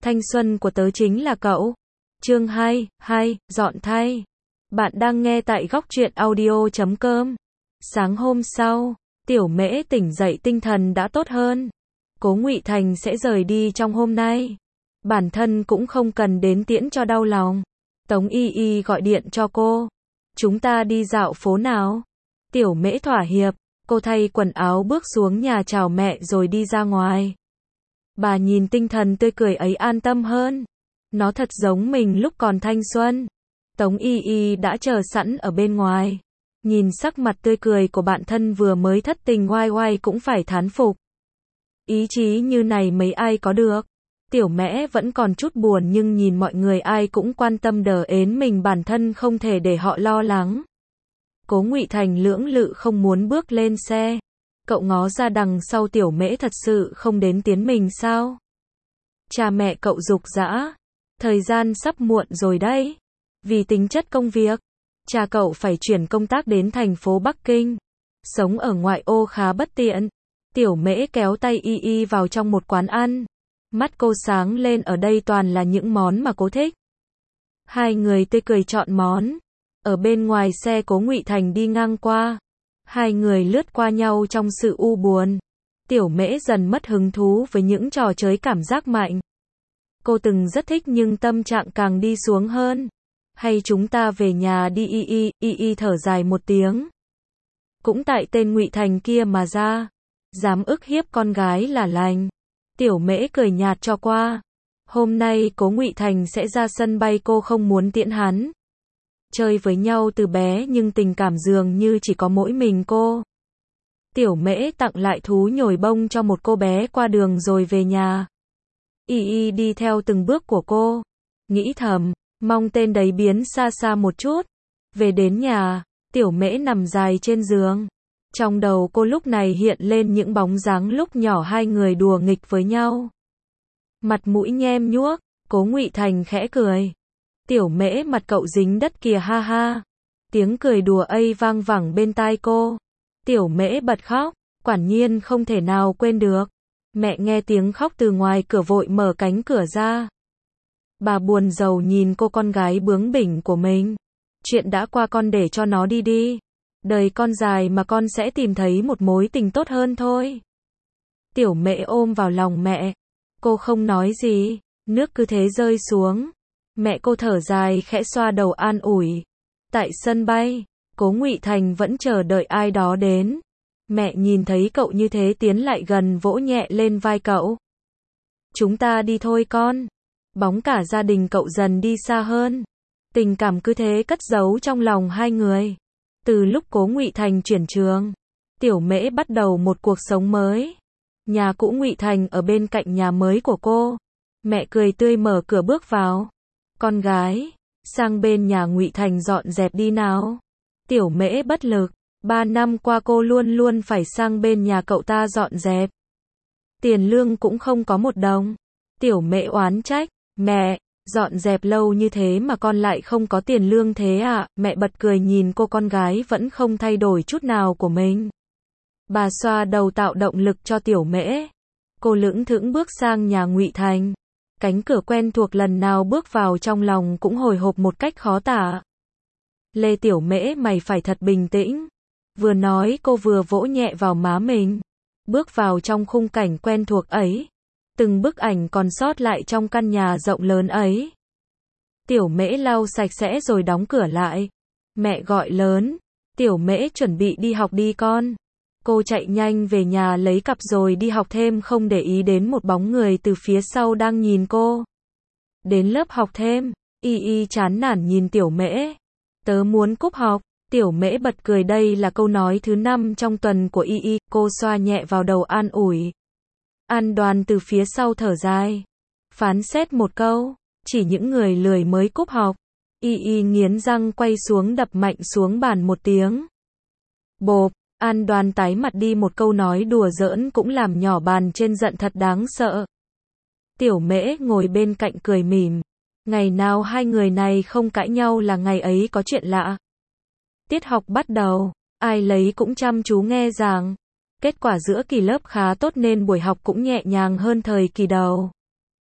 Thanh xuân của tớ chính là cậu. Chương 2, dọn thay. Bạn đang nghe tại góc truyện audio.com. Sáng hôm sau, Tiểu Mễ tỉnh dậy tinh thần đã tốt hơn. Cố Ngụy Thành sẽ rời đi trong hôm nay. Bản thân cũng không cần đến tiễn cho đau lòng. Tống Y Y gọi điện cho cô. Chúng ta đi dạo phố nào? Tiểu Mễ thỏa hiệp. Cô thay quần áo bước xuống nhà chào mẹ rồi đi ra ngoài. Bà nhìn tinh thần tươi cười ấy an tâm hơn. Nó thật giống mình lúc còn thanh xuân. Tống Y Y đã chờ sẵn ở bên ngoài. Nhìn sắc mặt tươi cười của bạn thân vừa mới thất tình oai oai cũng phải thán phục. Ý chí như này mấy ai có được. Tiểu Mễ vẫn còn chút buồn nhưng nhìn mọi người ai cũng quan tâm đờ ến mình, bản thân không thể để họ lo lắng. Cố Ngụy Thành lưỡng lự không muốn bước lên xe. Cậu ngó ra đằng sau. Tiểu Mễ thật sự không đến tiễn mình sao? Cha mẹ cậu giục giã. Thời gian sắp muộn rồi đấy. Vì tính chất công việc, cha cậu phải chuyển công tác đến thành phố Bắc Kinh. Sống ở ngoại ô khá bất tiện. Tiểu Mễ kéo tay Y Y vào trong một quán ăn. Mắt cô sáng lên, ở đây toàn là những món mà cô thích. Hai người tươi cười chọn món. Ở bên ngoài xe Cố Ngụy Thành đi ngang qua. Hai người lướt qua nhau trong sự u buồn. Tiểu Mễ dần mất hứng thú với những trò chơi cảm giác mạnh. Cô từng rất thích nhưng tâm trạng càng đi xuống hơn. Hay chúng ta về nhà đi Y Y thở dài một tiếng. Cũng tại tên Ngụy Thành kia mà ra. Dám ức hiếp con gái là lành. Tiểu Mễ cười nhạt cho qua. Hôm nay Cố Ngụy Thành sẽ ra sân bay, cô không muốn tiễn hắn. Chơi với nhau từ bé nhưng tình cảm dường như chỉ có mỗi mình cô. Tiểu Mễ tặng lại thú nhồi bông cho một cô bé qua đường rồi về nhà. Y Y đi theo từng bước của cô. Nghĩ thầm, mong tên đấy biến xa xa một chút. Về đến nhà, Tiểu Mễ nằm dài trên giường. Trong đầu cô lúc này hiện lên những bóng dáng lúc nhỏ hai người đùa nghịch với nhau. Mặt mũi nhem nhuốc, Cố Ngụy Thành khẽ cười. Tiểu Mễ, mặt cậu dính đất kìa ha ha. Tiếng cười đùa ấy vang vẳng bên tai cô. Tiểu Mễ bật khóc, quả nhiên không thể nào quên được. Mẹ nghe tiếng khóc từ ngoài cửa vội mở cánh cửa ra. Bà buồn rầu nhìn cô con gái bướng bỉnh của mình. Chuyện đã qua con để cho nó đi đi. Đời con dài mà, con sẽ tìm thấy một mối tình tốt hơn thôi. Tiểu Mễ ôm vào lòng mẹ. Cô không nói gì, nước cứ thế rơi xuống. Mẹ cô thở dài khẽ xoa đầu an ủi. Tại sân bay, Cố Ngụy Thành vẫn chờ đợi ai đó đến. Mẹ nhìn thấy cậu như thế tiến lại gần vỗ nhẹ lên vai cậu. Chúng ta đi thôi con. Bóng cả gia đình cậu dần đi xa hơn. Tình cảm cứ thế cất giấu trong lòng hai người. Từ lúc Cố Ngụy Thành chuyển trường, Tiểu Mễ bắt đầu một cuộc sống mới. Nhà cũ Ngụy Thành ở bên cạnh nhà mới của cô. Mẹ cười tươi mở cửa bước vào. Con gái, sang bên nhà Ngụy Thành dọn dẹp đi nào. Tiểu Mễ bất lực. 3 năm qua cô luôn luôn phải sang bên nhà cậu ta dọn dẹp. Tiền lương cũng không có một đồng. Tiểu Mễ oán trách. Mẹ, dọn dẹp lâu như thế mà con lại không có tiền lương thế à? Mẹ bật cười nhìn cô con gái vẫn không thay đổi chút nào của mình. Bà xoa đầu tạo động lực cho Tiểu Mễ. Cô lững thững bước sang nhà Ngụy Thành. Cánh cửa quen thuộc lần nào bước vào trong lòng cũng hồi hộp một cách khó tả. Lê Tiểu Mễ, mày phải thật bình tĩnh. Vừa nói cô vừa vỗ nhẹ vào má mình. Bước vào trong khung cảnh quen thuộc ấy. Từng bức ảnh còn sót lại trong căn nhà rộng lớn ấy. Tiểu Mễ lau sạch sẽ rồi đóng cửa lại. Mẹ gọi lớn. Tiểu Mễ, chuẩn bị đi học đi con. Cô chạy nhanh về nhà lấy cặp rồi đi học thêm, không để ý đến một bóng người từ phía sau đang nhìn cô. Đến lớp học thêm, Y Y chán nản nhìn Tiểu Mễ. Tớ muốn cúp học. Tiểu Mễ bật cười, đây là câu nói thứ 5 trong tuần của Y Y. Cô xoa nhẹ vào đầu an ủi. An Đoàn từ phía sau thở dài. Phán xét một câu, chỉ những người lười mới cúp học. Y Y nghiến răng quay xuống đập mạnh xuống bàn một tiếng. Bộp, An Đoàn tái mặt đi, một câu nói đùa giỡn cũng làm nhỏ bàn trên giận thật đáng sợ. Tiểu Mễ ngồi bên cạnh cười mỉm. Ngày nào hai người này không cãi nhau là ngày ấy có chuyện lạ. Tiết học bắt đầu, ai lấy cũng chăm chú nghe giảng. Kết quả giữa kỳ lớp khá tốt nên buổi học cũng nhẹ nhàng hơn thời kỳ đầu.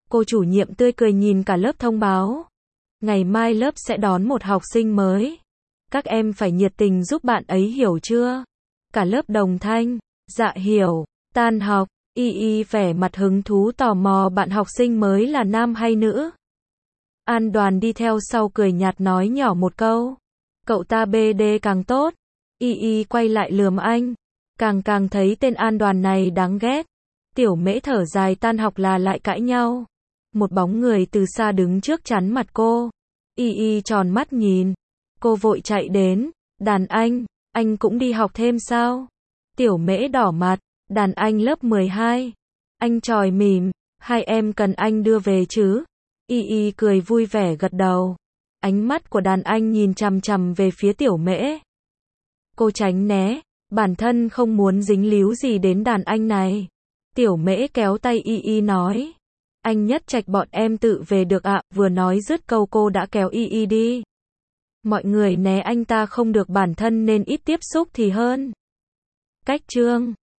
Cô chủ nhiệm tươi cười nhìn cả lớp thông báo. Ngày mai lớp sẽ đón một học sinh mới. Các em phải nhiệt tình giúp bạn ấy, hiểu chưa? Cả lớp đồng thanh. Dạ hiểu. Tan học, Y Y vẻ mặt hứng thú tò mò bạn học sinh mới là nam hay nữ. An Đoàn đi theo sau cười nhạt nói nhỏ một câu. Cậu ta BD càng tốt. Y Y quay lại lườm anh. Càng thấy tên An Đoàn này đáng ghét. Tiểu Mễ thở dài, tan học là lại cãi nhau. Một bóng người từ xa đứng trước chắn mặt cô. Y Y tròn mắt nhìn. Cô vội chạy đến. Đàn anh cũng đi học thêm sao? Tiểu Mễ đỏ mặt. Đàn anh lớp 12. Anh chòi mỉm. Hai em cần anh đưa về chứ? Y Y cười vui vẻ gật đầu. Ánh mắt của đàn anh nhìn chằm chằm về phía Tiểu Mễ. Cô tránh né. Bản thân không muốn dính líu gì đến đàn anh này. Tiểu Mễ kéo tay Y Y nói. Anh Nhất Trạch bọn em tự về được ạ. Vừa nói dứt câu cô đã kéo Y Y đi. Mọi người né anh ta không được, bản thân nên ít tiếp xúc thì hơn. Cách chương